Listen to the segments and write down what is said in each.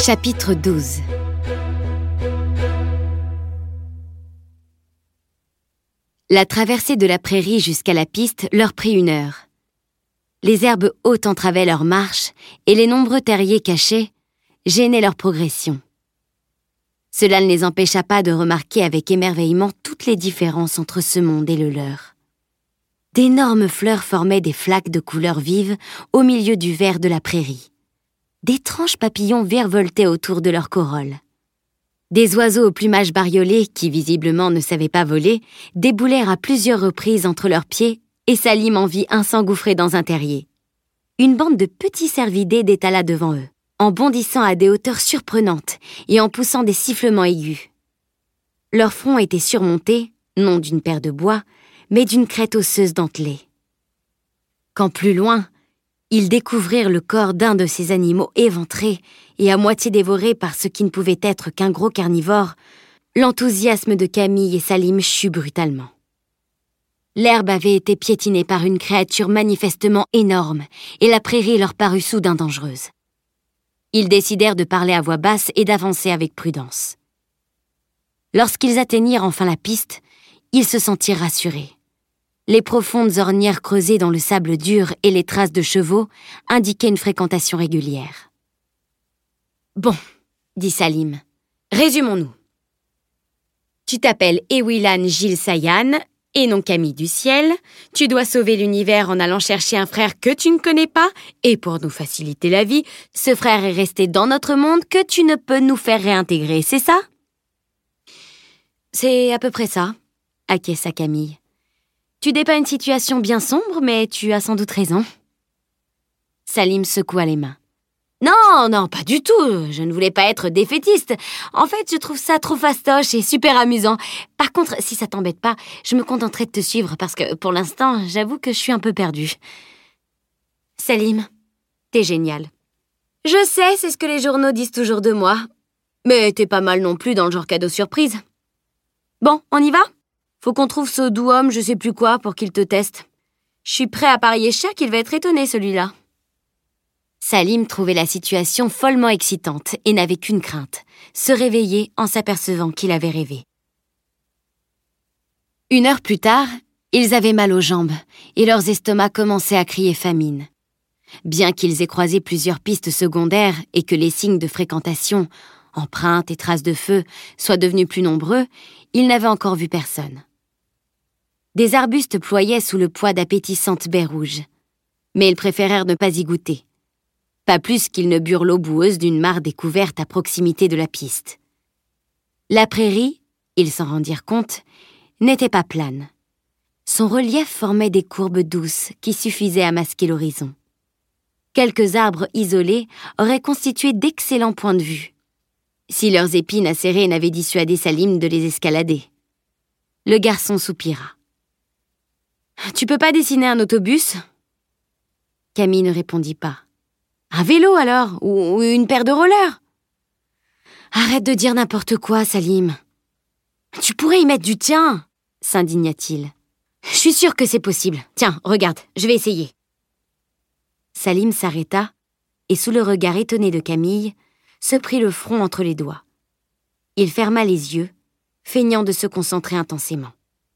Chapitre 12. La traversée de la prairie jusqu'à la piste leur prit 1 heure. Les herbes hautes entravaient leur marche et les nombreux terriers cachés gênaient leur progression. Cela ne les empêcha pas de remarquer avec émerveillement toutes les différences entre ce monde et le leur. D'énormes fleurs formaient des flaques de couleurs vives au milieu du vert de la prairie. D'étranges papillons virevoltaient autour de leur corolle. Des oiseaux au plumage bariolé, qui visiblement ne savaient pas voler, déboulèrent à plusieurs reprises entre leurs pieds et Salim en vit un s'engouffrer dans un terrier. Une bande de petits cervidés détala devant eux, en bondissant à des hauteurs surprenantes et en poussant des sifflements aigus. Leur front était surmonté, non d'une paire de bois, mais d'une crête osseuse dentelée. Quand plus loin, ils découvrirent le corps d'un de ces animaux éventrés et à moitié dévorés par ce qui ne pouvait être qu'un gros carnivore, l'enthousiasme de Camille et Salim chut brutalement. L'herbe avait été piétinée par une créature manifestement énorme et la prairie leur parut soudain dangereuse. Ils décidèrent de parler à voix basse et d'avancer avec prudence. Lorsqu'ils atteignirent enfin la piste, ils se sentirent rassurés. Les profondes ornières creusées dans le sable dur et les traces de chevaux indiquaient une fréquentation régulière. « Bon, » dit Salim, « résumons-nous. Tu t'appelles Ewilan Gil Sayan et non Camille du ciel. Tu dois sauver l'univers en allant chercher un frère que tu ne connais pas et pour nous faciliter la vie, ce frère est resté dans notre monde que tu ne peux nous faire réintégrer, c'est ça ?»« C'est à peu près ça, » acquiesça Camille. Tu dépeins une situation bien sombre, mais tu as sans doute raison. Salim secoua les mains. Non, pas du tout. Je ne voulais pas être défaitiste. En fait, je trouve ça trop fastoche et super amusant. Par contre, si ça t'embête pas, je me contenterai de te suivre parce que, pour l'instant, j'avoue que je suis un peu perdue. Salim, t'es génial. Je sais, c'est ce que les journaux disent toujours de moi. Mais t'es pas mal non plus dans le genre cadeau surprise. Bon, on y va ? Faut qu'on trouve ce doux homme je sais plus quoi pour qu'il te teste. Je suis prêt à parier cher qu'il va être étonné, celui-là. Salim trouvait la situation follement excitante et n'avait qu'une crainte, se réveiller en s'apercevant qu'il avait rêvé. 1 heure plus tard, ils avaient mal aux jambes et leurs estomacs commençaient à crier famine. Bien qu'ils aient croisé plusieurs pistes secondaires et que les signes de fréquentation, empreintes et traces de feu, soient devenus plus nombreux, ils n'avaient encore vu personne. Des arbustes ployaient sous le poids d'appétissantes baies rouges. Mais ils préférèrent ne pas y goûter. Pas plus qu'ils ne burent l'eau boueuse d'une mare découverte à proximité de la piste. La prairie, ils s'en rendirent compte, n'était pas plane. Son relief formait des courbes douces qui suffisaient à masquer l'horizon. Quelques arbres isolés auraient constitué d'excellents points de vue, si leurs épines acérées n'avaient dissuadé Salim de les escalader. Le garçon soupira. « Tu peux pas dessiner un autobus ?» Camille ne répondit pas. « Un vélo alors, ou une paire de rollers ?» Arrête de dire n'importe quoi, Salim. « Tu pourrais y mettre du tien !» s'indigna-t-il. « Je suis sûre que c'est possible. Tiens, regarde, je vais essayer. » Salim s'arrêta et, sous le regard étonné de Camille, se prit le front entre les doigts. Il ferma les yeux, feignant de se concentrer intensément.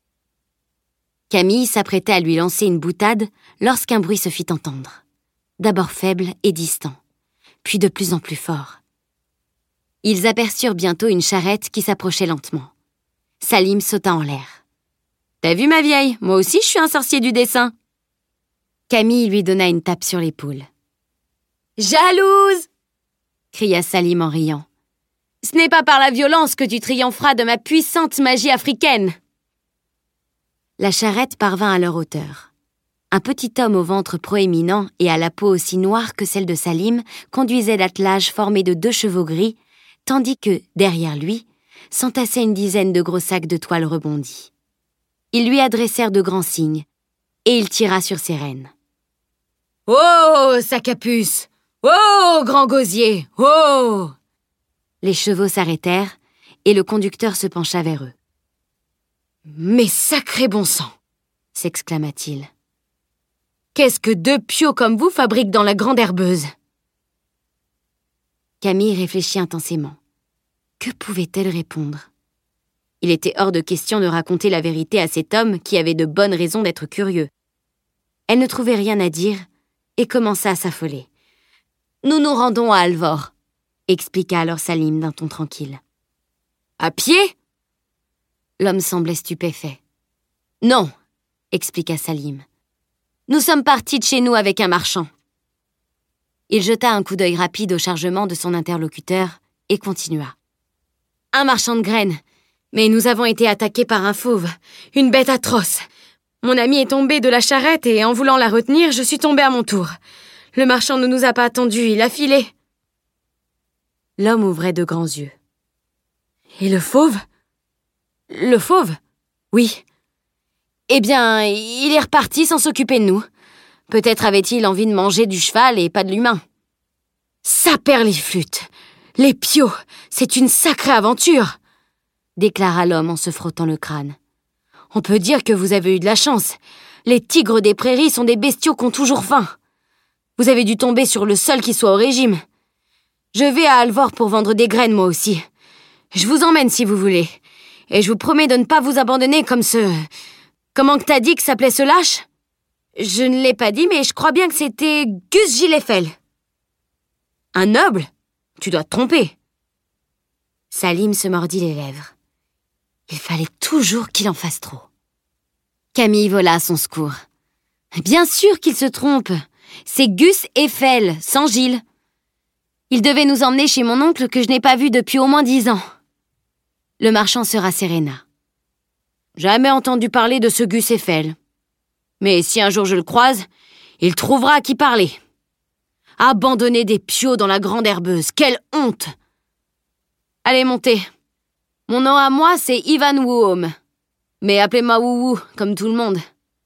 Camille s'apprêtait à lui lancer une boutade lorsqu'un bruit se fit entendre. D'abord faible et distant, puis de plus en plus fort. Ils aperçurent bientôt une charrette qui s'approchait lentement. Salim sauta en l'air. « T'as vu ma vieille ? Moi aussi je suis un sorcier du dessin !» Camille lui donna une tape sur l'épaule. « Jalouse !» cria Salim en riant. « Ce n'est pas par la violence que tu triompheras de ma puissante magie africaine !» La charrette parvint à leur hauteur. Un petit homme au ventre proéminent et à la peau aussi noire que celle de Salim conduisait l'attelage formé de 2 chevaux gris, tandis que, derrière lui, s'entassaient une dizaine de gros sacs de toile rebondis. Ils lui adressèrent de grands signes, et il tira sur ses rênes. « Oh, sac à puce ! Oh, grand gosier ! Oh !» Les chevaux s'arrêtèrent, et le conducteur se pencha vers eux. « Mais sacré bon sang !» s'exclama-t-il. « Qu'est-ce que 2 piots comme vous fabriquent dans la grande herbeuse ?» Camille réfléchit intensément. Que pouvait-elle répondre? Il était hors de question de raconter la vérité à cet homme qui avait de bonnes raisons d'être curieux. Elle ne trouvait rien à dire et commença à s'affoler. « Nous nous rendons à Alvord », expliqua alors Salim d'un ton tranquille. « À pied ?» L'homme semblait stupéfait. « Non », expliqua Salim. « Nous sommes partis de chez nous avec un marchand. » Il jeta un coup d'œil rapide au chargement de son interlocuteur et continua. « Un marchand de graines. Mais nous avons été attaqués par un fauve, une bête atroce. Mon ami est tombé de la charrette et en voulant la retenir, je suis tombée à mon tour. Le marchand ne nous a pas attendus, il a filé. » L'homme ouvrait de grands yeux. « Et le fauve ? » ?»« Le fauve ? Oui. Eh bien, il est reparti sans s'occuper de nous. Peut-être avait-il envie de manger du cheval et pas de l'humain. »« Saperliflute ! Les piots, c'est une sacrée aventure !» déclara l'homme en se frottant le crâne. « On peut dire que vous avez eu de la chance. Les tigres des prairies sont des bestiaux qui ont toujours faim. Vous avez dû tomber sur le seul qui soit au régime. Je vais à Alvord pour vendre des graines, moi aussi. Je vous emmène si vous voulez. Et je vous promets de ne pas vous abandonner comme ce... Comment que t'as dit que s'appelait ce lâche ? Je ne l'ai pas dit, mais je crois bien que c'était Gus Gillefel. »« Un noble ? Tu dois te tromper. » Salim se mordit les lèvres. Il fallait toujours qu'il en fasse trop. Camille vola à son secours. « Bien sûr qu'il se trompe. C'est Gus Eiffel, sans Gilles. Il devait nous emmener chez mon oncle que je n'ai pas vu depuis au moins 10 ans. » Le marchand se rasséréna. « Jamais entendu parler de ce Gus Eiffel. Mais si un jour je le croise, il trouvera à qui parler. Abandonner des piots dans la grande herbeuse, quelle honte! Allez, montez. Mon nom à moi, c'est Ivan Wuom. Mais appelez-moi Woubou, comme tout le monde. »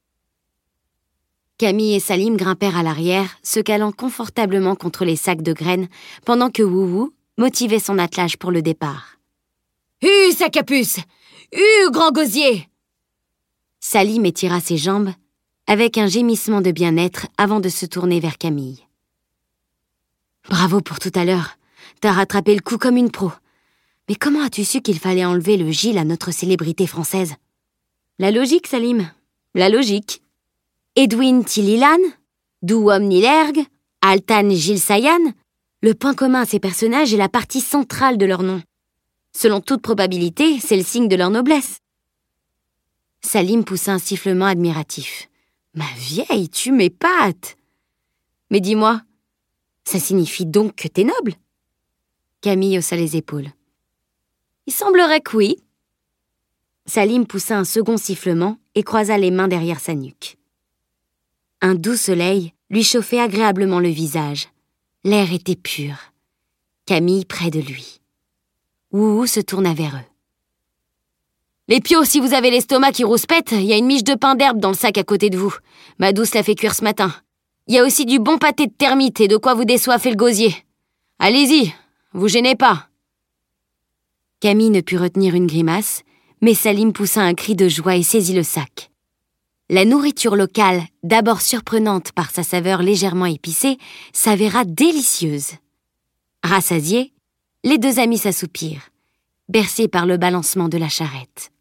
Camille et Salim grimpèrent à l'arrière, se calant confortablement contre les sacs de graines, pendant que Woubou motivait son attelage pour le départ. « Hue, sac à puce! Hue, grand gosier !» Salim étira ses jambes, avec un gémissement de bien-être avant de se tourner vers Camille. « Bravo pour tout à l'heure. T'as rattrapé le coup comme une pro. Mais comment as-tu su qu'il fallait enlever le Gilles à notre célébrité française ? » La logique, Salim, la logique. Edwin Tililan, Douom Nilergue, Altan Gilles Sayan, le point commun à ces personnages est la partie centrale de leur nom. Selon toute probabilité, c'est le signe de leur noblesse. Salim poussa un sifflement admiratif. « Ma vieille, tu m'épates !»« Mais dis-moi, ça signifie donc que t'es noble ?» Camille haussa les épaules. « Il semblerait que oui. » Salim poussa un second sifflement et croisa les mains derrière sa nuque. Un doux soleil lui chauffait agréablement le visage. L'air était pur. Camille près de lui. Woubou se tourna vers eux. « Les piots, si vous avez l'estomac qui rouspète, il y a une miche de pain d'herbe dans le sac à côté de vous. Ma douce l'a fait cuire ce matin. Il y a aussi du bon pâté de termites et de quoi vous désoiffer le gosier. Allez-y, vous gênez pas. » Camille ne put retenir une grimace, mais Salim poussa un cri de joie et saisit le sac. La nourriture locale, d'abord surprenante par sa saveur légèrement épicée, s'avéra délicieuse. Rassasiés, les deux amis s'assoupirent, bercés par le balancement de la charrette.